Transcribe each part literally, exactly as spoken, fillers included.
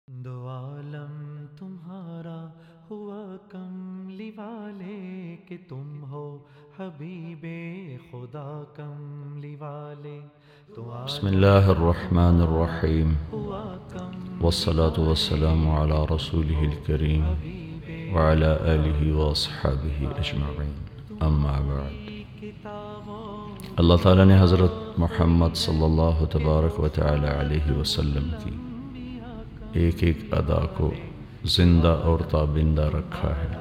دو عالم تمہارا ہوا کملی والے کہ تم ہو حبیب خدا کملی والے. بسم اللہ الرحمن الرحیم والصلاة والسلام على رسوله الكریم وعلى آلہ واصحابہ اجمعین. اما بعد، اللہ تعالیٰ نے حضرت محمد صلی اللہ تبارک و تعالی علیہ وسلم کی ایک ایک ادا کو زندہ اور تابندہ رکھا ہے.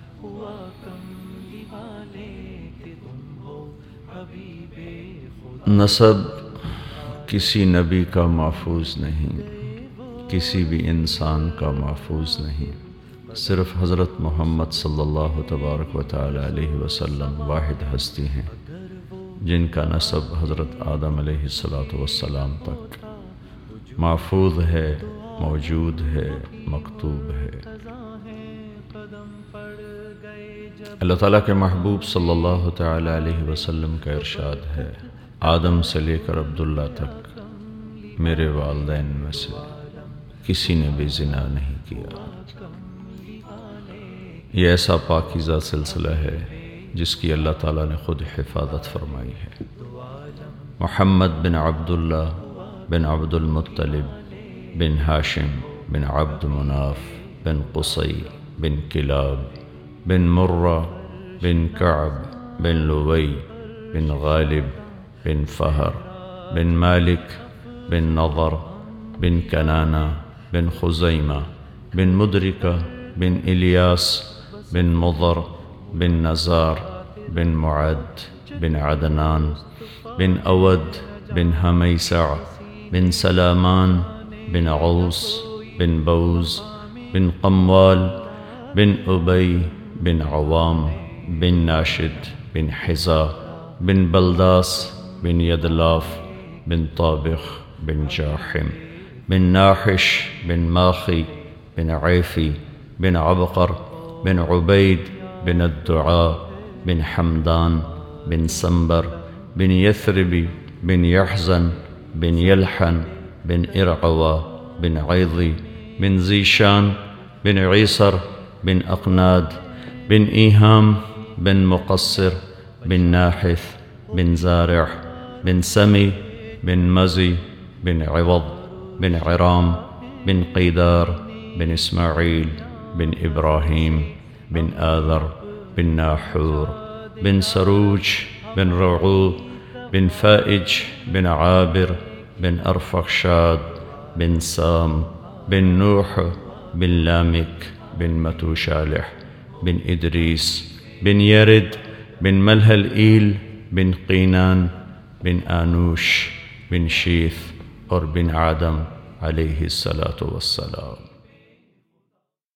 نسب کسی نبی کا محفوظ نہیں، کسی بھی انسان کا محفوظ نہیں، صرف حضرت محمد صلی اللہ تبارک و تعالی علیہ وسلم واحد ہستی ہیں جن کا نسب حضرت آدم علیہ السلام تک محفوظ ہے، موجود ہے، مکتوب ہے. اللہ تعالیٰ کے محبوب صلی اللہ تعالی علیہ وسلم کا ارشاد ہے، آدم سے لے کر عبداللہ تک میرے والدین میں سے کسی نے بھی زنا نہیں کیا. یہ ایسا پاکیزہ سلسلہ ہے جس کی اللہ تعالیٰ نے خود حفاظت فرمائی ہے. محمد بن عبداللہ بن عبد المطلب بن ہاشم بن عبد مناف بن قصی بن کلاب بن مرہ بن کعب بن لوی بن غالب بن فہر بن مالک بن نضر بن کنانہ بن خزیمہ بن مدرکہ بن الیاس بن مضر بن نزار بن معد بن عدنان بن اود بن ہمیسع بن سلامان بن عوس بن بوز بن قموال بن ابی بن عوام بن ناشد بن حزا بن بلداس بن یدلاف بن طابخ بن جاحم بن ناحش بن ماخی بن عیفی بن عبقر بن عبید بن الدعاء بن حمدان بن سنبر بن یثربی بن یحزن بن یلحن بن ارعوا بن عیضی بن زیشان بن عیسر بن اقناد بن ایہام بن مقصر بن ناحث بن زارع بن سمی بن مزی بن عوض بن عرام بن قیدار بن اسماعیل بن ابراہیم بن آذر بن ناحور بن سروج بن رعو بن فائج بن عابر بن ارفخشاد بن سام بن نوح بن لامك بن متوشالح بن ادریس بن یرد بن ملہلئیل بن قینان بن آنوش بن شیث اور بن آدم علیہ الصلاۃ والسلام.